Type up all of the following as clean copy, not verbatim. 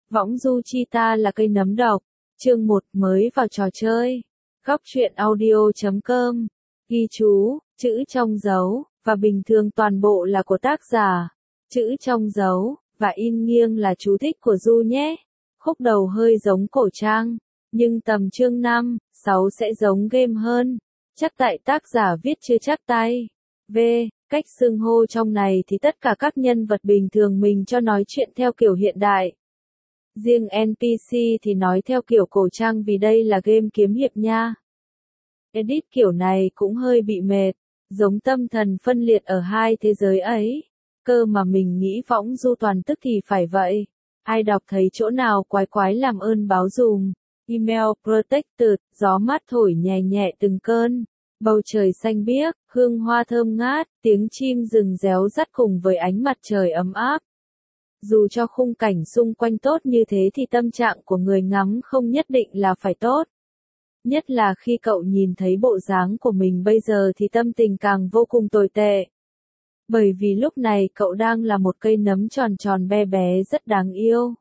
Võng du cheetah là cây nấm độc. Chương 1 mới vào trò chơi. Góc truyện audio.com. Ghi chú, chữ trong dấu, và bình thường toàn bộ là của tác giả. Chữ trong dấu, và in nghiêng là chú thích của Du nhé. Khúc đầu hơi giống cổ trang, nhưng tầm chương 5, 6 sẽ giống game hơn. Chắc tại tác giả viết chưa chắc tay. V. Cách xưng hô trong này thì tất cả các nhân vật bình thường mình cho nói chuyện theo kiểu hiện đại. Riêng NPC thì nói theo kiểu cổ trang vì đây là game kiếm hiệp nha. Edit kiểu này cũng hơi bị mệt, giống tâm thần phân liệt ở hai thế giới ấy. Cơ mà mình nghĩ võng du toàn tức thì phải vậy. Ai đọc thấy chỗ nào quái quái làm ơn báo dùm. Email protected, gió mát thổi nhẹ nhẹ từng cơn. Bầu trời xanh biếc, hương hoa thơm ngát, tiếng chim rừng réo rắt cùng với ánh mặt trời ấm áp. Dù cho khung cảnh xung quanh tốt như thế thì tâm trạng của người ngắm không nhất định là phải tốt. Nhất là khi cậu nhìn thấy bộ dáng của mình bây giờ thì tâm tình càng vô cùng tồi tệ. Bởi vì lúc này cậu đang là một cây nấm tròn tròn bé bé rất đáng yêu.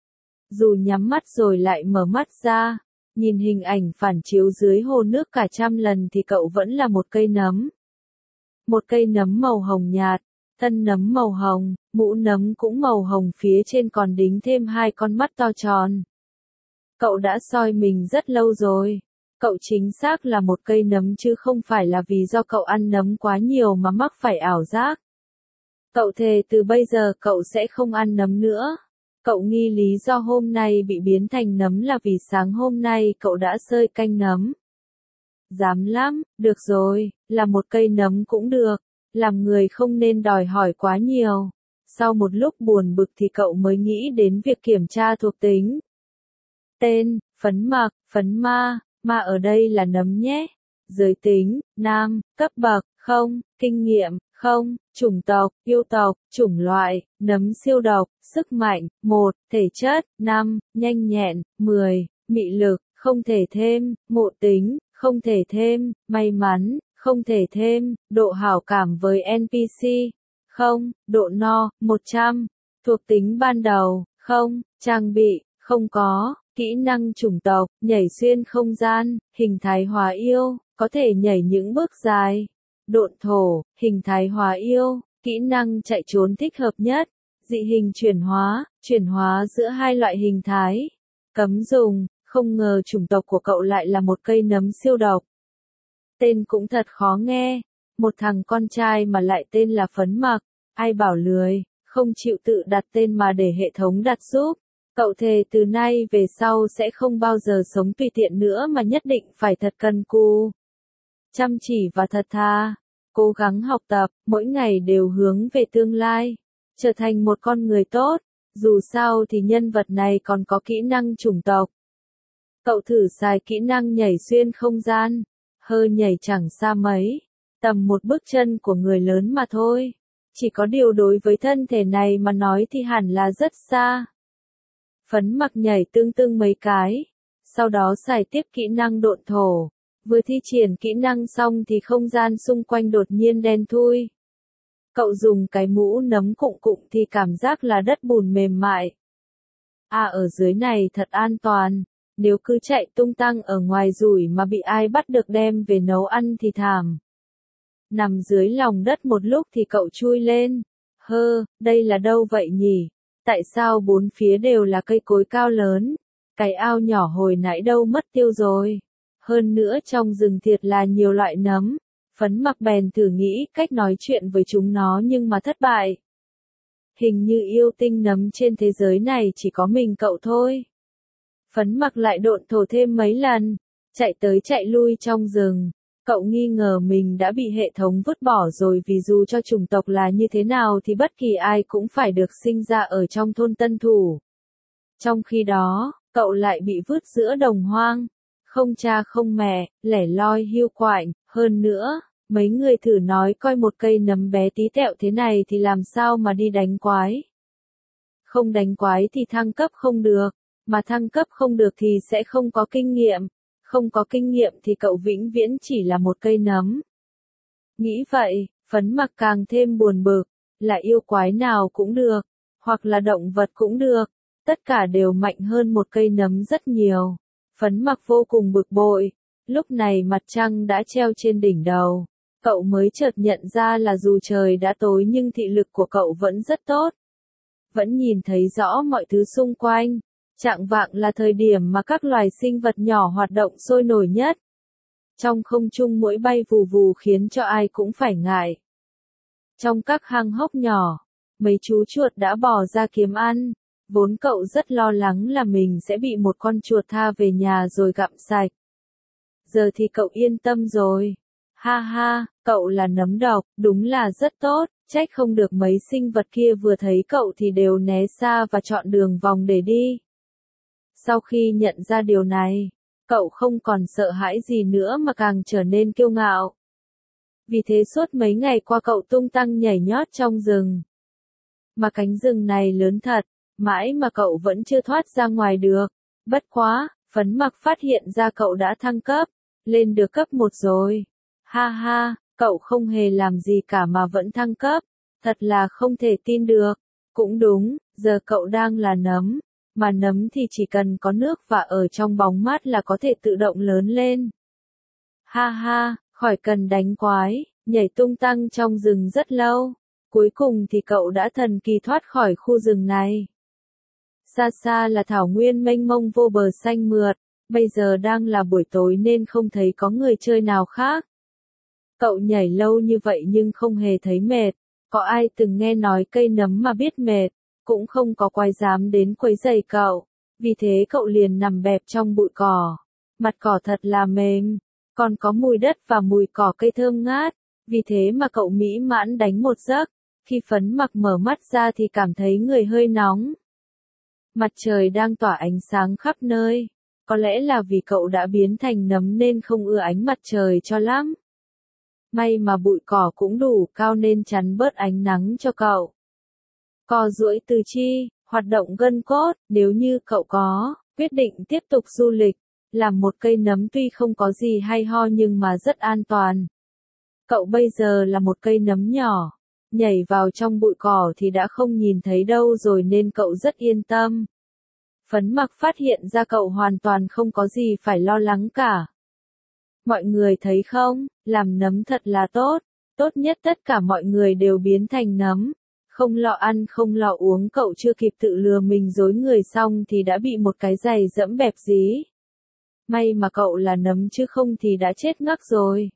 Dù nhắm mắt rồi lại mở mắt ra, nhìn hình ảnh phản chiếu dưới hồ nước cả trăm lần thì cậu vẫn là một cây nấm. Một cây nấm màu hồng nhạt, thân nấm màu hồng, mũ nấm cũng màu hồng, phía trên còn đính thêm hai con mắt to tròn. Cậu đã soi mình rất lâu rồi. Cậu chính xác là một cây nấm chứ không phải là vì do cậu ăn nấm quá nhiều mà mắc phải ảo giác. Cậu thề từ bây giờ cậu sẽ không ăn nấm nữa. Cậu nghi lý do hôm nay bị biến thành nấm là vì sáng hôm nay cậu đã sơi canh nấm. Dám lắm, được rồi, là một cây nấm cũng được. Làm người không nên đòi hỏi quá nhiều. Sau một lúc buồn bực thì cậu mới nghĩ đến việc kiểm tra thuộc tính. Tên, phấn mặc, phấn ma, ma ở đây là nấm nhé. Giới tính, nam, cấp bậc, không, kinh nghiệm, không, chủng tộc, yêu tộc, chủng loại, nấm siêu độc, sức mạnh, 1, thể chất, 5, nhanh nhẹn, 10, mị lực, không thể thêm, ngộ tính, không thể thêm, may mắn, không thể thêm, độ hảo cảm với NPC, không, độ no, 100, thuộc tính ban đầu, không, trang bị, không có, kỹ năng chủng tộc, nhảy xuyên không gian, hình thái hóa yêu, có thể nhảy những bước dài, độn thổ, hình thái hóa yêu, kỹ năng chạy trốn thích hợp nhất, dị hình chuyển hóa giữa hai loại hình thái, cấm dùng, không ngờ chủng tộc của cậu lại là một cây nấm siêu độc. Tên cũng thật khó nghe, một thằng con trai mà lại tên là phấn mặc, ai bảo lười, không chịu tự đặt tên mà để hệ thống đặt giúp. Cậu thề từ nay về sau sẽ không bao giờ sống tùy tiện nữa mà nhất định phải thật cần cù. Chăm chỉ và thật thà, cố gắng học tập, mỗi ngày đều hướng về tương lai, trở thành một con người tốt, dù sao thì nhân vật này còn có kỹ năng chủng tộc. Cậu thử xài kỹ năng nhảy xuyên không gian. Hơi nhảy chẳng xa mấy, tầm một bước chân của người lớn mà thôi. Chỉ có điều đối với thân thể này mà nói thì hẳn là rất xa. Phấn mặc nhảy tương tương mấy cái, sau đó xài tiếp kỹ năng độn thổ. Vừa thi triển kỹ năng xong thì không gian xung quanh đột nhiên đen thui. Cậu dùng cái mũ nấm cụng cụng thì cảm giác là đất bùn mềm mại. Ở dưới này thật an toàn. Nếu cứ chạy tung tăng ở ngoài rủi mà bị ai bắt được đem về nấu ăn thì thảm. Nằm dưới lòng đất một lúc thì cậu chui lên. Đây là đâu vậy nhỉ? Tại sao bốn phía đều là cây cối cao lớn? Cái ao nhỏ hồi nãy đâu mất tiêu rồi? Hơn nữa trong rừng thiệt là nhiều loại nấm. Phấn mặc bèn thử nghĩ cách nói chuyện với chúng nó nhưng mà thất bại. Hình như yêu tinh nấm trên thế giới này chỉ có mình cậu thôi. Phấn mặc lại độn thổ thêm mấy lần, chạy tới chạy lui trong rừng. Cậu nghi ngờ mình đã bị hệ thống vứt bỏ rồi vì dù cho chủng tộc là như thế nào thì bất kỳ ai cũng phải được sinh ra ở trong thôn Tân Thủ. Trong khi đó, cậu lại bị vứt giữa đồng hoang, không cha không mẹ, lẻ loi hiu quạnh. Hơn nữa, mấy người thử nói coi một cây nấm bé tí tẹo thế này thì làm sao mà đi đánh quái. Không đánh quái thì thăng cấp không được. Mà thăng cấp không được thì sẽ không có kinh nghiệm. Không có kinh nghiệm thì cậu vĩnh viễn chỉ là một cây nấm. Nghĩ vậy, phấn mặc càng thêm buồn bực. Là yêu quái nào cũng được, hoặc là động vật cũng được. tất cả đều mạnh hơn một cây nấm rất nhiều. Phấn Mặc vô cùng bực bội, lúc này mặt trăng đã treo trên đỉnh đầu. Cậu mới chợt nhận ra là dù trời đã tối nhưng thị lực của cậu vẫn rất tốt. Vẫn nhìn thấy rõ mọi thứ xung quanh. Chạng vạng là thời điểm mà các loài sinh vật nhỏ hoạt động sôi nổi nhất. Trong không trung muỗi bay vù vù khiến cho ai cũng phải ngại. Trong các hang hốc nhỏ, mấy chú chuột đã bò ra kiếm ăn. Vốn cậu rất lo lắng là mình sẽ bị một con chuột tha về nhà rồi gặm sạch. Giờ thì cậu yên tâm rồi. Ha ha, cậu là nấm độc, đúng là rất tốt, trách không được mấy sinh vật kia vừa thấy cậu thì đều né xa và chọn đường vòng để đi. Sau khi nhận ra điều này, cậu không còn sợ hãi gì nữa mà càng trở nên kiêu ngạo. Vì thế suốt mấy ngày qua cậu tung tăng nhảy nhót trong rừng. Mà cánh rừng này lớn thật, mãi mà cậu vẫn chưa thoát ra ngoài được. Bất quá, Phấn Mặc phát hiện ra cậu đã thăng cấp, lên được cấp 1 rồi. Ha ha, cậu không hề làm gì cả mà vẫn thăng cấp, thật là không thể tin được. Cũng đúng, giờ cậu đang là nấm, mà nấm thì chỉ cần có nước và ở trong bóng mát là có thể tự động lớn lên. Ha ha, khỏi cần đánh quái, nhảy tung tăng trong rừng rất lâu, cuối cùng thì cậu đã thần kỳ thoát khỏi khu rừng này. Xa xa là thảo nguyên mênh mông vô bờ xanh mượt, bây giờ đang là buổi tối nên không thấy có người chơi nào khác. Cậu nhảy lâu như vậy nhưng không hề thấy mệt, có ai từng nghe nói cây nấm mà biết mệt, cũng không có quái dám đến quấy rầy cậu, vì thế cậu liền nằm bẹp trong bụi cỏ. Mặt cỏ thật là mềm, còn có mùi đất và mùi cỏ cây thơm ngát, vì thế mà cậu mỹ mãn đánh một giấc, khi Phấn Mặc mở mắt ra thì cảm thấy người hơi nóng. Mặt trời đang tỏa ánh sáng khắp nơi, có lẽ là vì cậu đã biến thành nấm nên không ưa ánh mặt trời cho lắm. May mà bụi cỏ cũng đủ cao nên chắn bớt ánh nắng cho cậu. Co duỗi tứ chi, hoạt động gân cốt, nếu như cậu có quyết định tiếp tục du lịch, làm một cây nấm tuy không có gì hay ho nhưng mà rất an toàn. Cậu bây giờ là một cây nấm nhỏ, nhảy vào trong bụi cỏ thì đã không nhìn thấy đâu rồi nên cậu rất yên tâm. Phấn Mặc phát hiện ra cậu hoàn toàn không có gì phải lo lắng cả. Mọi người thấy không, làm nấm thật là tốt, tốt nhất tất cả mọi người đều biến thành nấm. Không lo ăn không lo uống, cậu chưa kịp tự lừa mình dối người xong thì đã bị một cái giày dẫm bẹp dí. May mà cậu là nấm chứ không thì đã chết ngắc rồi.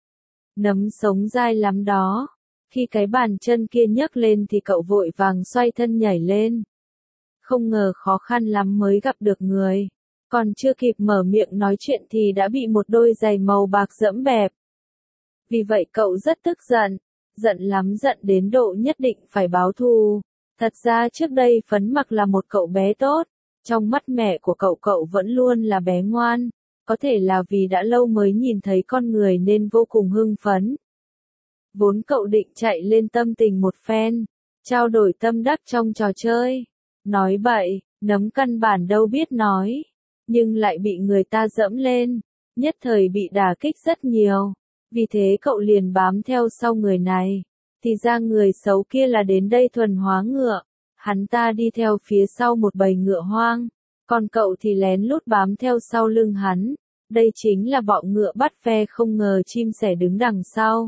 Nấm sống dai lắm đó. Khi cái bàn chân kia nhấc lên thì cậu vội vàng xoay thân nhảy lên. Không ngờ khó khăn lắm mới gặp được người. Còn chưa kịp mở miệng nói chuyện thì đã bị một đôi giày màu bạc dẫm bẹp. Vì vậy cậu rất tức giận. Giận lắm, giận đến độ nhất định phải báo thù. Thật ra trước đây Phấn Mặc là một cậu bé tốt. Trong mắt mẹ của cậu vẫn luôn là bé ngoan. Có thể là vì đã lâu mới nhìn thấy con người nên vô cùng hưng phấn. Vốn cậu định chạy lên tâm tình một phen, trao đổi tâm đắc trong trò chơi. Nói bậy, nấm căn bản đâu biết nói. Nhưng lại bị người ta dẫm lên. Nhất thời bị đả kích rất nhiều. Vì thế cậu liền bám theo sau người này. Thì ra người xấu kia là đến đây thuần hóa ngựa. Hắn ta đi theo phía sau một bầy ngựa hoang. Còn cậu thì lén lút bám theo sau lưng hắn. Đây chính là bọ ngựa bắt ve, không ngờ chim sẻ đứng đằng sau.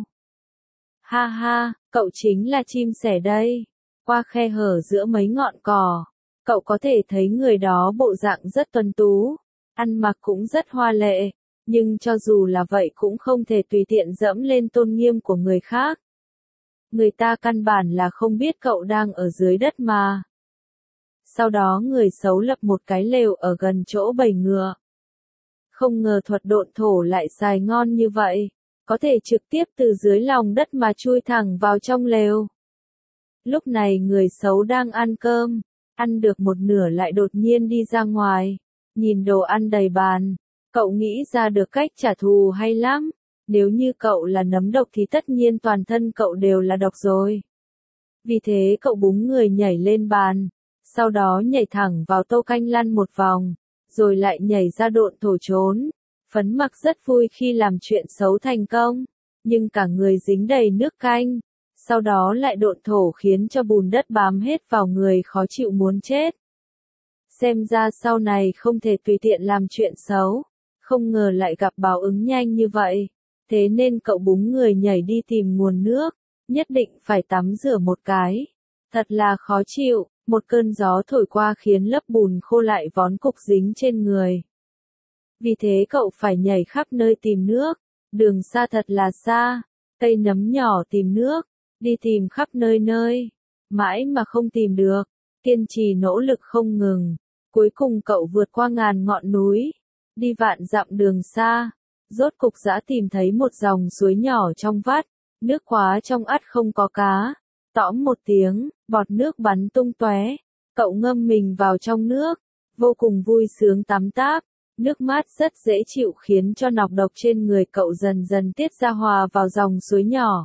Ha ha, cậu chính là chim sẻ đây. Qua khe hở giữa mấy ngọn cỏ, cậu có thể thấy người đó bộ dạng rất tuấn tú. Ăn mặc cũng rất hoa lệ. Nhưng cho dù là vậy cũng không thể tùy tiện dẫm lên tôn nghiêm của người khác. Người ta căn bản là không biết cậu đang ở dưới đất mà. Sau đó người xấu lập một cái lều ở gần chỗ bầy ngựa. Không ngờ thuật độn thổ lại xài ngon như vậy. Có thể trực tiếp từ dưới lòng đất mà chui thẳng vào trong lều. Lúc này người xấu đang ăn cơm. Ăn được một nửa lại đột nhiên đi ra ngoài. Nhìn đồ ăn đầy bàn. Cậu nghĩ ra được cách trả thù hay lắm. Nếu như cậu là nấm độc thì tất nhiên toàn thân cậu đều là độc rồi. Vì thế cậu búng người nhảy lên bàn. Sau đó nhảy thẳng vào tô canh lăn một vòng. Rồi lại nhảy ra độn thổ trốn. Phấn Mặc rất vui khi làm chuyện xấu thành công. Nhưng cả người dính đầy nước canh. Sau đó lại độn thổ khiến cho bùn đất bám hết vào người khó chịu muốn chết. Xem ra sau này không thể tùy tiện làm chuyện xấu, không ngờ lại gặp báo ứng nhanh như vậy. Thế nên cậu búng người nhảy đi tìm nguồn nước, nhất định phải tắm rửa một cái. Thật là khó chịu, một cơn gió thổi qua khiến lớp bùn khô lại vón cục dính trên người. Vì thế cậu phải nhảy khắp nơi tìm nước, đường xa thật là xa, cây nấm nhỏ tìm nước, đi tìm khắp nơi nơi, mãi mà không tìm được, kiên trì nỗ lực không ngừng. Cuối cùng cậu vượt qua ngàn ngọn núi, đi vạn dặm đường xa, rốt cục đã tìm thấy một dòng suối nhỏ trong vắt, nước quá trong ắt không có cá. Tõm một tiếng, bọt nước bắn tung tóe, cậu ngâm mình vào trong nước, vô cùng vui sướng tắm táp, nước mát rất dễ chịu khiến cho nọc độc trên người cậu dần dần tiết ra hòa vào dòng suối nhỏ.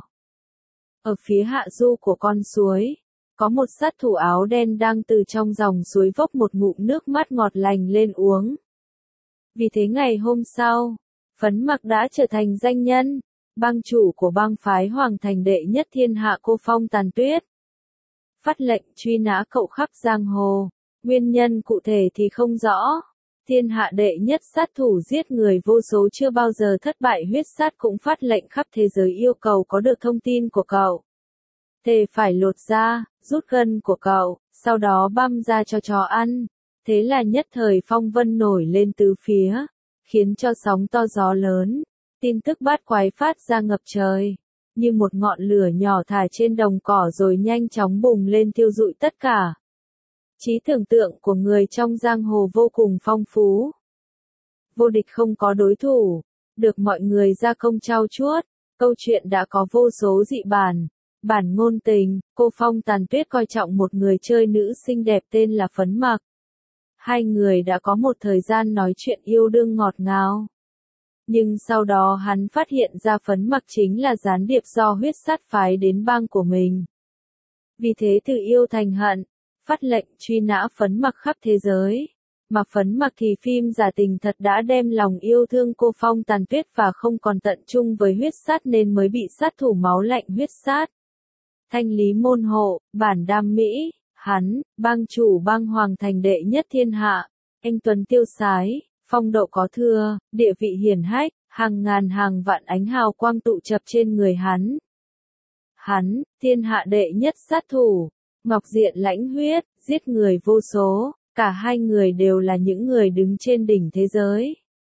Ở phía hạ du của con suối, có một sát thủ áo đen đang từ trong dòng suối vốc một ngụm nước mát ngọt lành lên uống. Vì thế ngày hôm sau, Phấn Mặc đã trở thành danh nhân, bang chủ của bang phái Hoàng Thành đệ nhất thiên hạ Cô Phong Tàn Tuyết. Phát lệnh truy nã cậu khắp giang hồ, nguyên nhân cụ thể thì không rõ. Thiên hạ đệ nhất sát thủ giết người vô số chưa bao giờ thất bại huyết sát cũng phát lệnh khắp thế giới yêu cầu có được thông tin của cậu. Thề phải lột da, rút gân của cậu, sau đó băm ra cho chó ăn. Thế là nhất thời phong vân nổi lên tứ phía, khiến cho sóng to gió lớn, tin tức bát quái phát ra ngập trời, như một ngọn lửa nhỏ thả trên đồng cỏ rồi nhanh chóng bùng lên thiêu rụi tất cả. Trí tưởng tượng của người trong giang hồ vô cùng phong phú. Vô địch không có đối thủ, được mọi người ra công trau chuốt, câu chuyện đã có vô số dị bản. Bản ngôn tình, Cô Phong Tàn Tuyết coi trọng một người chơi nữ xinh đẹp tên là Phấn Mặc. Hai người đã có một thời gian nói chuyện yêu đương ngọt ngào. Nhưng sau đó hắn phát hiện ra Phấn Mặc chính là gián điệp do huyết sát phái đến bang của mình. Vì thế từ yêu thành hận, phát lệnh truy nã Phấn Mặc khắp thế giới. Mà Phấn Mặc thì phim giả tình thật đã đem lòng yêu thương Cô Phong Tàn Tuyết và không còn tận chung với huyết sát nên mới bị sát thủ máu lạnh huyết sát. Thanh lý môn hộ, bản đam mỹ, hắn, bang chủ bang Hoàng Thành đệ nhất thiên hạ, anh tuấn tiêu sái, phong độ có thưa, địa vị hiển hách, hàng ngàn hàng vạn ánh hào quang tụ chập trên người hắn. Hắn, thiên hạ đệ nhất sát thủ, ngọc diện lãnh huyết, giết người vô số, cả hai người đều là những người đứng trên đỉnh thế giới.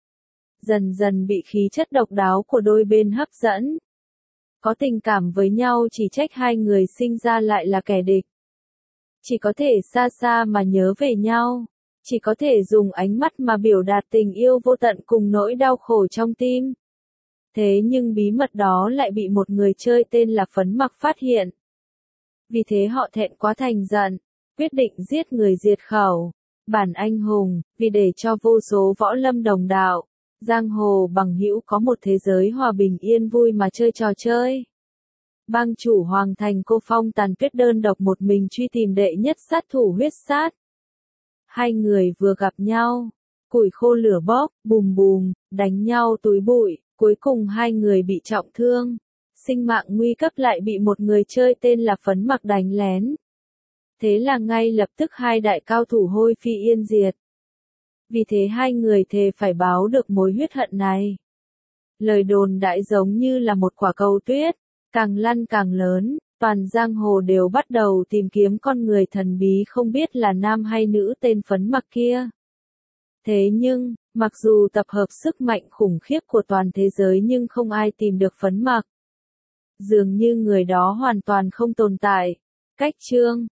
Dần dần bị khí chất độc đáo của đôi bên hấp dẫn. Có tình cảm với nhau chỉ trách hai người sinh ra lại là kẻ địch. Chỉ có thể xa xa mà nhớ về nhau. Chỉ có thể dùng ánh mắt mà biểu đạt tình yêu vô tận cùng nỗi đau khổ trong tim. Thế nhưng bí mật đó lại bị một người chơi tên là Phấn Mặc phát hiện. Vì thế họ thẹn quá thành giận, quyết định giết người diệt khẩu. Bản anh hùng, vì để cho vô số võ lâm đồng đạo, giang hồ bằng hữu có một thế giới hòa bình yên vui mà chơi trò chơi. Bang chủ Hoàng Thành Cô Phong Tàn Tuyết đơn độc một mình truy tìm đệ nhất sát thủ huyết sát. Hai người vừa gặp nhau, củi khô lửa bốc, bùm bùm, đánh nhau túi bụi, cuối cùng hai người bị trọng thương. Sinh mạng nguy cấp lại bị một người chơi tên là Phấn Mặc đánh lén. Thế là ngay lập tức hai đại cao thủ hôi phi yên diệt. Vì thế hai người thề phải báo được mối huyết hận này. Lời đồn đại giống như là một quả cầu tuyết, càng lăn càng lớn, toàn giang hồ đều bắt đầu tìm kiếm con người thần bí không biết là nam hay nữ tên Phấn Mặc kia. Thế nhưng, mặc dù tập hợp sức mạnh khủng khiếp của toàn thế giới nhưng không ai tìm được Phấn Mặc. Dường như người đó hoàn toàn không tồn tại. Cách chương